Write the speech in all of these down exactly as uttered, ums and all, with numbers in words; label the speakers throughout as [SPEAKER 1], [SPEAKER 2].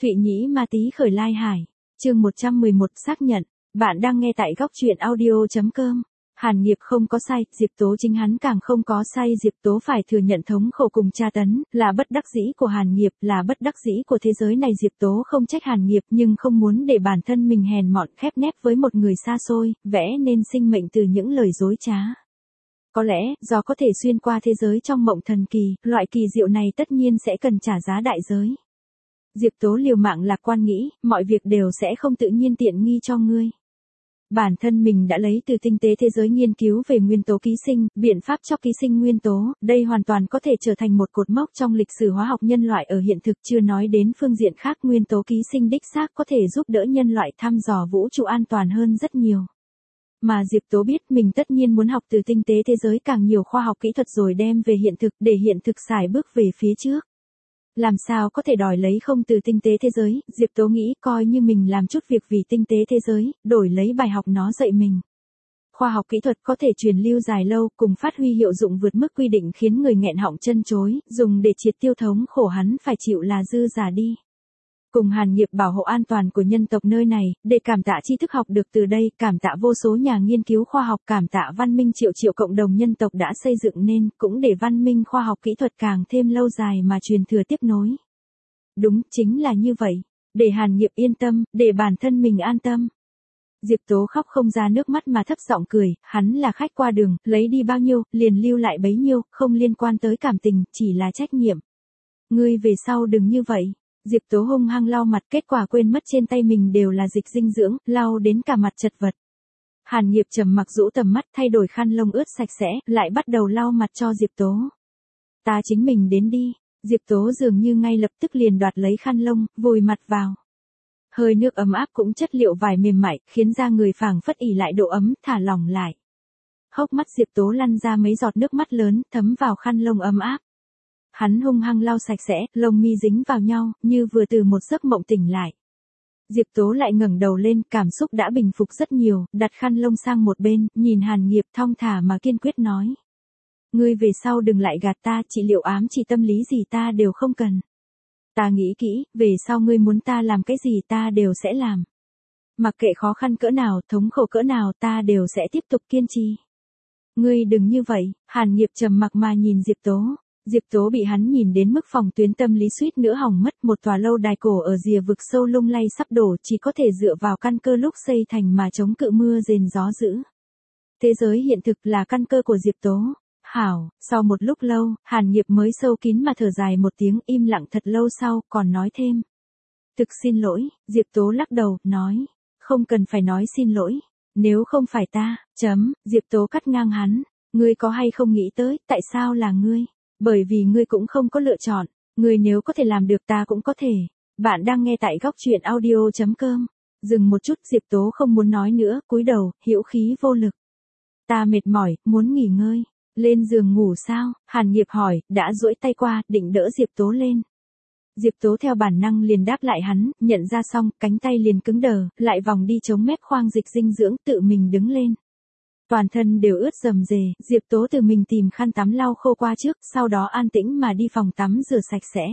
[SPEAKER 1] Thụy Nhĩ Ma Tý khởi lai hải. Chương một trăm mười một xác nhận. Bạn đang nghe tại góc truyện audio.com. Hàn Nghiệp không có sai, Diệp Tố chính hắn càng không có sai. Diệp Tố phải thừa nhận thống khổ cùng tra tấn, là bất đắc dĩ của Hàn Nghiệp, là bất đắc dĩ của thế giới này. Diệp Tố không trách Hàn Nghiệp nhưng không muốn để bản thân mình hèn mọn khép nép với một người xa xôi, vẽ nên sinh mệnh từ những lời dối trá. Có lẽ, do có thể xuyên qua thế giới trong mộng thần kỳ, loại kỳ diệu này tất nhiên sẽ cần trả giá đại giới. Diệp Tố liều mạng lạc quan nghĩ, mọi việc đều sẽ không tự nhiên tiện nghi cho ngươi. Bản thân mình đã lấy từ tinh tế thế giới nghiên cứu về nguyên tố ký sinh, biện pháp cho ký sinh nguyên tố, đây hoàn toàn có thể trở thành một cột mốc trong lịch sử hóa học nhân loại ở hiện thực, chưa nói đến phương diện khác. Nguyên tố ký sinh đích xác có thể giúp đỡ nhân loại thăm dò vũ trụ an toàn hơn rất nhiều. Mà Diệp Tố biết mình tất nhiên muốn học từ tinh tế thế giới càng nhiều khoa học kỹ thuật rồi đem về hiện thực để hiện thực xài bước về phía trước. Làm sao có thể đòi lấy không từ tinh tế thế giới, Diệp Tố nghĩ coi như mình làm chút việc vì tinh tế thế giới, đổi lấy bài học nó dạy mình. Khoa học kỹ thuật có thể truyền lưu dài lâu, cùng phát huy hiệu dụng vượt mức quy định khiến người nghẹn họng chân chối, dùng để triệt tiêu thống khổ hắn phải chịu là dư giả đi. Cùng Hàn Nghiệp bảo hộ an toàn của nhân tộc nơi này, để cảm tạ tri thức học được từ đây, cảm tạ vô số nhà nghiên cứu khoa học, cảm tạ văn minh triệu triệu cộng đồng nhân tộc đã xây dựng nên, cũng để văn minh khoa học kỹ thuật càng thêm lâu dài mà truyền thừa tiếp nối. Đúng, chính là như vậy. Để Hàn Nghiệp yên tâm, để bản thân mình an tâm. Diệp Tố khóc không ra nước mắt mà thấp giọng cười, hắn là khách qua đường, lấy đi bao nhiêu, liền lưu lại bấy nhiêu, không liên quan tới cảm tình, chỉ là trách nhiệm. Ngươi về sau đừng như vậy. Diệp Tố hung hăng lau mặt, kết quả quên mất trên tay mình đều là dịch dinh dưỡng, lau đến cả mặt chật vật. Hàn Nghiệp trầm mặc rũ tầm mắt, thay đổi khăn lông ướt sạch sẽ, lại bắt đầu lau mặt cho Diệp Tố. Ta chính mình đến đi. Diệp Tố dường như ngay lập tức liền đoạt lấy khăn lông, vùi mặt vào. Hơi nước ấm áp cũng chất liệu vải mềm mại, khiến da người phảng phất ỉ lại độ ấm, thả lỏng lại. Hốc mắt Diệp Tố lăn ra mấy giọt nước mắt lớn, thấm vào khăn lông ấm áp. Hắn hung hăng lau sạch sẽ, lông mi dính vào nhau, như vừa từ một giấc mộng tỉnh lại. Diệp Tố lại ngẩng đầu lên, cảm xúc đã bình phục rất nhiều, đặt khăn lông sang một bên, nhìn Hàn Nghiệp thong thả mà kiên quyết nói. Ngươi về sau đừng lại gạt ta, trị liệu ám chỉ tâm lý gì ta đều không cần. Ta nghĩ kỹ, về sau ngươi muốn ta làm cái gì ta đều sẽ làm. Mặc kệ khó khăn cỡ nào, thống khổ cỡ nào ta đều sẽ tiếp tục kiên trì. Ngươi đừng như vậy. Hàn Nghiệp trầm mặc mà nhìn Diệp Tố. Diệp Tố bị hắn nhìn đến mức phòng tuyến tâm lý suýt nữa hỏng mất, một tòa lâu đài cổ ở rìa vực sâu lung lay sắp đổ, chỉ có thể dựa vào căn cơ lúc xây thành mà chống cự mưa rền gió dữ. Thế giới hiện thực là căn cơ của Diệp Tố. Hảo, sau một lúc lâu, Hàn Nghiệp mới sâu kín mà thở dài một tiếng, im lặng thật lâu sau, còn nói thêm. Thực xin lỗi. Diệp Tố lắc đầu, nói. Không cần phải nói xin lỗi. Nếu không phải ta, chấm, Diệp Tố cắt ngang hắn. Ngươi có hay không nghĩ tới, tại sao là ngươi? Bởi vì ngươi cũng không có lựa chọn, ngươi nếu có thể làm được ta cũng có thể. Bạn đang nghe tại góc truyện audio.com. Dừng một chút, Diệp Tố không muốn nói nữa, cúi đầu, hữu khí vô lực. Ta mệt mỏi, muốn nghỉ ngơi. Lên giường ngủ sao? Hàn Nghiệp hỏi, đã duỗi tay qua, định đỡ Diệp Tố lên. Diệp Tố theo bản năng liền đáp lại hắn, nhận ra xong, cánh tay liền cứng đờ, lại vòng đi chống mép khoang dịch dinh dưỡng, tự mình đứng lên. Toàn thân đều ướt rầm rề, Diệp Tố tự mình tìm khăn tắm lau khô qua trước, sau đó an tĩnh mà đi phòng tắm rửa sạch sẽ.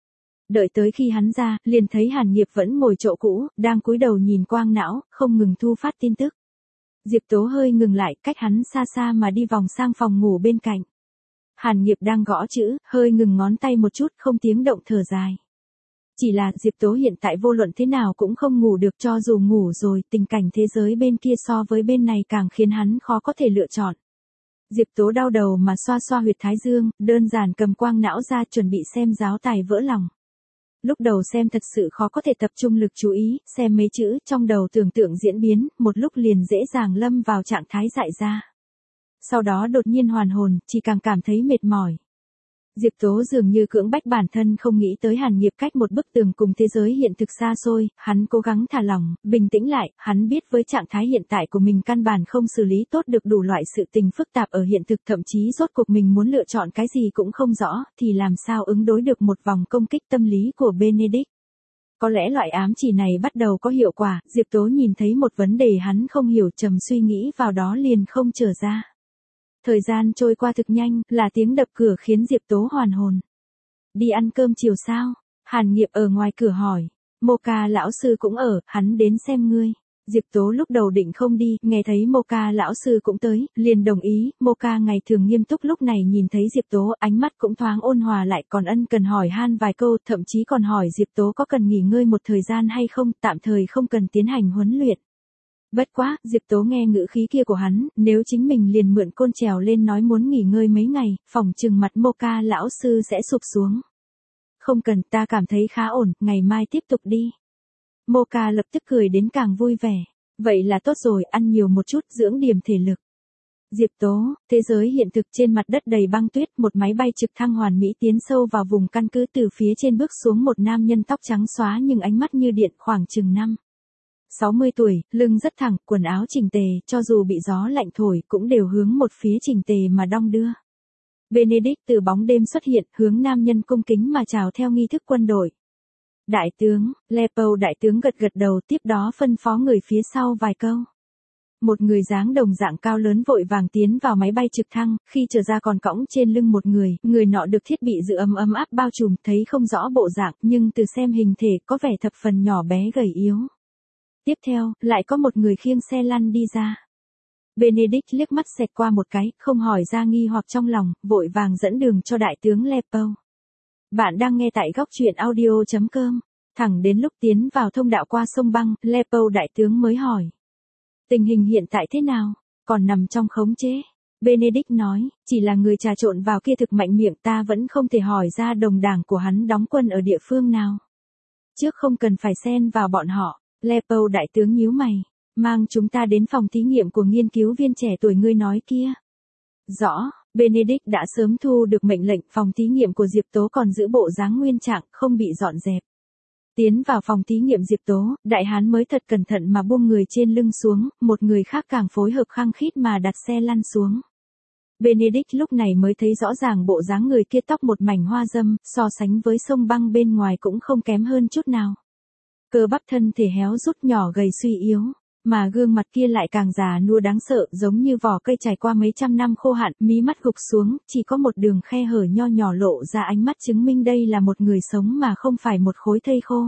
[SPEAKER 1] Đợi tới khi hắn ra, liền thấy Hàn Nghiệp vẫn ngồi chỗ cũ, đang cúi đầu nhìn quang não, không ngừng thu phát tin tức. Diệp Tố hơi ngừng lại, cách hắn xa xa mà đi vòng sang phòng ngủ bên cạnh. Hàn Nghiệp đang gõ chữ, hơi ngừng ngón tay một chút, không tiếng động thở dài. Chỉ là Diệp Tố hiện tại vô luận thế nào cũng không ngủ được, cho dù ngủ rồi, tình cảnh thế giới bên kia so với bên này càng khiến hắn khó có thể lựa chọn. Diệp Tố đau đầu mà xoa xoa huyệt thái dương, đơn giản cầm quang não ra chuẩn bị xem giáo tài vỡ lòng. Lúc đầu xem thật sự khó có thể tập trung lực chú ý, xem mấy chữ, trong đầu tưởng tượng diễn biến, một lúc liền dễ dàng lâm vào trạng thái dại ra. Sau đó đột nhiên hoàn hồn, chỉ càng cảm thấy mệt mỏi. Diệp Tố dường như cưỡng bách bản thân không nghĩ tới Hàn Nghiệp cách một bức tường cùng thế giới hiện thực xa xôi, hắn cố gắng thả lỏng, bình tĩnh lại, hắn biết với trạng thái hiện tại của mình căn bản không xử lý tốt được đủ loại sự tình phức tạp ở hiện thực, thậm chí rốt cuộc mình muốn lựa chọn cái gì cũng không rõ, thì làm sao ứng đối được một vòng công kích tâm lý của Benedict. Có lẽ loại ám chỉ này bắt đầu có hiệu quả, Diệp Tố nhìn thấy một vấn đề hắn không hiểu, trầm suy nghĩ vào đó liền không trở ra. Thời gian trôi qua thực nhanh, là tiếng đập cửa khiến Diệp Tố hoàn hồn. Đi ăn cơm chiều sao? Hàn Nghiệp ở ngoài cửa hỏi. Mocha lão sư cũng ở, hắn đến xem ngươi. Diệp Tố lúc đầu định không đi, nghe thấy Mocha lão sư cũng tới, liền đồng ý. Mocha ngày thường nghiêm túc lúc này nhìn thấy Diệp Tố, ánh mắt cũng thoáng ôn hòa lại, còn ân cần hỏi han vài câu, thậm chí còn hỏi Diệp Tố có cần nghỉ ngơi một thời gian hay không, tạm thời không cần tiến hành huấn luyện. Bất quá, Diệp Tố nghe ngữ khí kia của hắn, nếu chính mình liền mượn côn trèo lên nói muốn nghỉ ngơi mấy ngày, phỏng chừng mặt Mocha lão sư sẽ sụp xuống. Không cần, ta cảm thấy khá ổn, ngày mai tiếp tục đi. Mocha lập tức cười đến càng vui vẻ. Vậy là tốt rồi, ăn nhiều một chút, dưỡng điểm thể lực. Diệp Tố, thế giới hiện thực trên mặt đất đầy băng tuyết, một máy bay trực thăng hoàn mỹ tiến sâu vào vùng căn cứ, từ phía trên bước xuống một nam nhân tóc trắng xóa nhưng ánh mắt như điện, khoảng chừng năm sáu mươi tuổi, lưng rất thẳng, quần áo chỉnh tề, cho dù bị gió lạnh thổi cũng đều hướng một phía chỉnh tề mà đong đưa. Benedict từ bóng đêm xuất hiện, hướng nam nhân cung kính mà chào theo nghi thức quân đội. Đại tướng, Leopold đại tướng gật gật đầu, tiếp đó phân phó người phía sau vài câu. Một người dáng đồng dạng cao lớn vội vàng tiến vào máy bay trực thăng, khi trở ra còn cõng trên lưng một người, người nọ được thiết bị giữ ấm ấm áp bao trùm, thấy không rõ bộ dạng, nhưng từ xem hình thể có vẻ thập phần nhỏ bé gầy yếu. Tiếp theo, lại có một người khiêng xe lăn đi ra. Benedict liếc mắt xẹt qua một cái, không hỏi ra nghi hoặc trong lòng, vội vàng dẫn đường cho đại tướng Leopold. Bạn đang nghe tại góc truyện audio chấm com. Thẳng đến lúc tiến vào thông đạo qua sông băng, Leopold đại tướng mới hỏi. Tình hình hiện tại thế nào? Còn nằm trong khống chế. Benedict nói, chỉ là người trà trộn vào kia thực mạnh miệng, ta vẫn không thể hỏi ra đồng đảng của hắn đóng quân ở địa phương nào. Trước không cần phải xen vào bọn họ. Leopold đại tướng nhíu mày. Mang chúng ta đến phòng thí nghiệm của nghiên cứu viên trẻ tuổi ngươi nói kia. Rõ, Benedict đã sớm thu được mệnh lệnh, phòng thí nghiệm của Diệp Tố còn giữ bộ dáng nguyên trạng, không bị dọn dẹp. Tiến vào phòng thí nghiệm Diệp Tố, đại hán mới thật cẩn thận mà buông người trên lưng xuống, một người khác càng phối hợp khăng khít mà đặt xe lăn xuống. Benedict lúc này mới thấy rõ ràng bộ dáng người kia, tóc một mảnh hoa dâm, so sánh với sông băng bên ngoài cũng không kém hơn chút nào. Cơ bắp thân thể héo rút, nhỏ gầy suy yếu. Mà gương mặt kia lại càng già nua đáng sợ, giống như vỏ cây trải qua mấy trăm năm khô hạn, mí mắt gục xuống, chỉ có một đường khe hở nho nhỏ lộ ra ánh mắt, chứng minh đây là một người sống mà không phải một khối thây khô.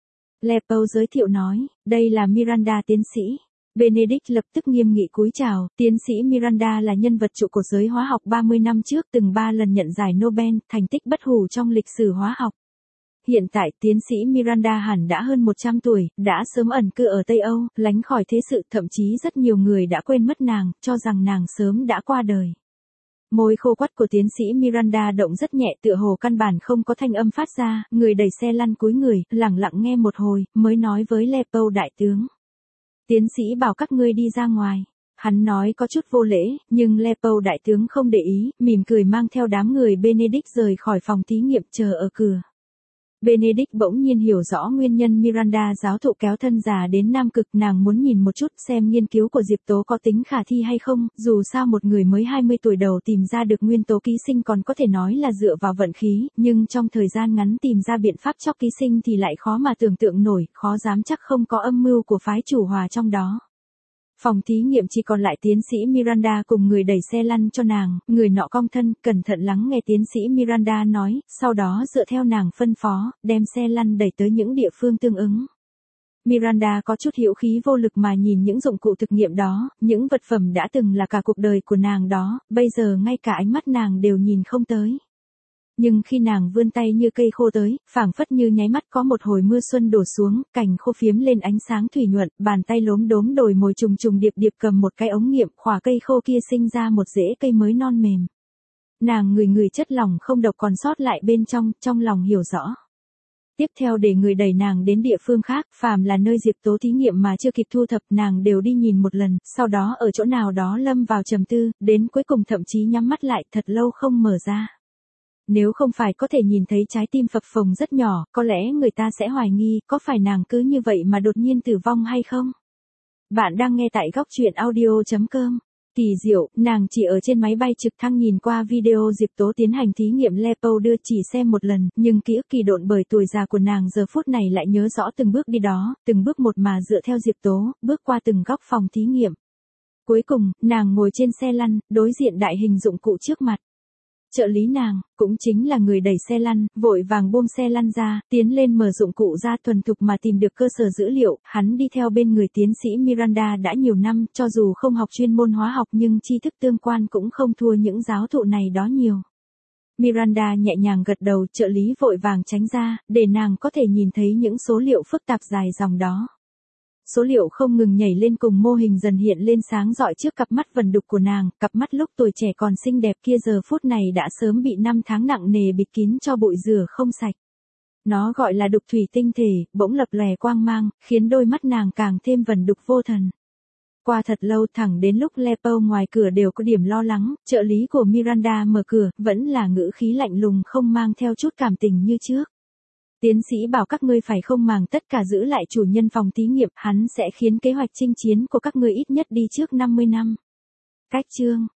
[SPEAKER 1] Leopold giới thiệu nói, đây là Miranda tiến sĩ. Benedict lập tức nghiêm nghị cúi chào, tiến sĩ Miranda là nhân vật trụ cột giới hóa học ba mươi năm trước, từng ba lần nhận giải Nobel, thành tích bất hủ trong lịch sử hóa học. Hiện tại, tiến sĩ Miranda hẳn đã hơn một trăm tuổi, đã sớm ẩn cư ở Tây Âu, lánh khỏi thế sự, thậm chí rất nhiều người đã quên mất nàng, cho rằng nàng sớm đã qua đời. Môi khô quắt của tiến sĩ Miranda động rất nhẹ, tựa hồ căn bản không có thanh âm phát ra, người đẩy xe lăn cúi người, lặng lặng nghe một hồi, mới nói với Leopold đại tướng. Tiến sĩ bảo các ngươi đi ra ngoài. Hắn nói có chút vô lễ, nhưng Leopold đại tướng không để ý, mỉm cười mang theo đám người Benedict rời khỏi phòng thí nghiệm, chờ ở cửa. Benedict bỗng nhiên hiểu rõ nguyên nhân Miranda giáo thụ kéo thân già đến Nam Cực, nàng muốn nhìn một chút xem nghiên cứu của Diệp Tố có tính khả thi hay không, dù sao một người mới hai mươi tuổi đầu tìm ra được nguyên tố ký sinh còn có thể nói là dựa vào vận khí, nhưng trong thời gian ngắn tìm ra biện pháp chóc ký sinh thì lại khó mà tưởng tượng nổi, khó dám chắc không có âm mưu của phái chủ hòa trong đó. Phòng thí nghiệm chỉ còn lại tiến sĩ Miranda cùng người đẩy xe lăn cho nàng, người nọ cong thân, cẩn thận lắng nghe tiến sĩ Miranda nói, sau đó dựa theo nàng phân phó, đem xe lăn đẩy tới những địa phương tương ứng. Miranda có chút hữu khí vô lực mà nhìn những dụng cụ thực nghiệm đó, những vật phẩm đã từng là cả cuộc đời của nàng đó, bây giờ ngay cả ánh mắt nàng đều nhìn không tới. Nhưng khi nàng vươn tay như cây khô tới, phảng phất như nháy mắt có một hồi mưa xuân đổ xuống, cành khô phiếm lên ánh sáng thủy nhuận, bàn tay lốm đốm đồi mồi trùng trùng điệp điệp cầm một cái ống nghiệm, khỏa cây khô kia sinh ra một rễ cây mới non mềm. Nàng ngửi ngửi chất lỏng không độc còn sót lại bên trong, trong lòng hiểu rõ. Tiếp theo để người đẩy nàng đến địa phương khác, phàm là nơi Diệp Tố thí nghiệm mà chưa kịp thu thập, nàng đều đi nhìn một lần, sau đó ở chỗ nào đó lâm vào trầm tư, đến cuối cùng thậm chí nhắm mắt lại thật lâu không mở ra. Nếu không phải có thể nhìn thấy trái tim phập phồng rất nhỏ, có lẽ người ta sẽ hoài nghi, có phải nàng cứ như vậy mà đột nhiên tử vong hay không? Bạn đang nghe tại góc truyện audio chấm com. Kỳ diệu, nàng chỉ ở trên máy bay trực thăng nhìn qua video Diệp Tố tiến hành thí nghiệm, Leopold đưa chỉ xem một lần, nhưng ký ức kỳ độn bởi tuổi già của nàng giờ phút này lại nhớ rõ từng bước đi đó, từng bước một mà dựa theo Diệp Tố, bước qua từng góc phòng thí nghiệm. Cuối cùng, nàng ngồi trên xe lăn, đối diện đại hình dụng cụ trước mặt. Trợ lý nàng, cũng chính là người đẩy xe lăn, vội vàng buông xe lăn ra, tiến lên mở dụng cụ ra thuần thục mà tìm được cơ sở dữ liệu, hắn đi theo bên người tiến sĩ Miranda đã nhiều năm, cho dù không học chuyên môn hóa học nhưng tri thức tương quan cũng không thua những giáo thụ này đó nhiều. Miranda nhẹ nhàng gật đầu, trợ lý vội vàng tránh ra, để nàng có thể nhìn thấy những số liệu phức tạp dài dòng đó. Số liệu không ngừng nhảy lên cùng mô hình dần hiện lên sáng rọi trước cặp mắt vần đục của nàng, cặp mắt lúc tuổi trẻ còn xinh đẹp kia giờ phút này đã sớm bị năm tháng nặng nề bịt kín cho bụi rửa không sạch. Nó gọi là đục thủy tinh thể, bỗng lập lòe quang mang, khiến đôi mắt nàng càng thêm vần đục vô thần. Qua thật lâu thẳng đến lúc Lepo ngoài cửa đều có điểm lo lắng, trợ lý của Miranda mở cửa, vẫn là ngữ khí lạnh lùng không mang theo chút cảm tình như trước. Tiến sĩ bảo các ngươi phải không màng tất cả giữ lại chủ nhân phòng thí nghiệm, hắn sẽ khiến kế hoạch chinh chiến của các ngươi ít nhất đi trước năm mươi năm. Cách chương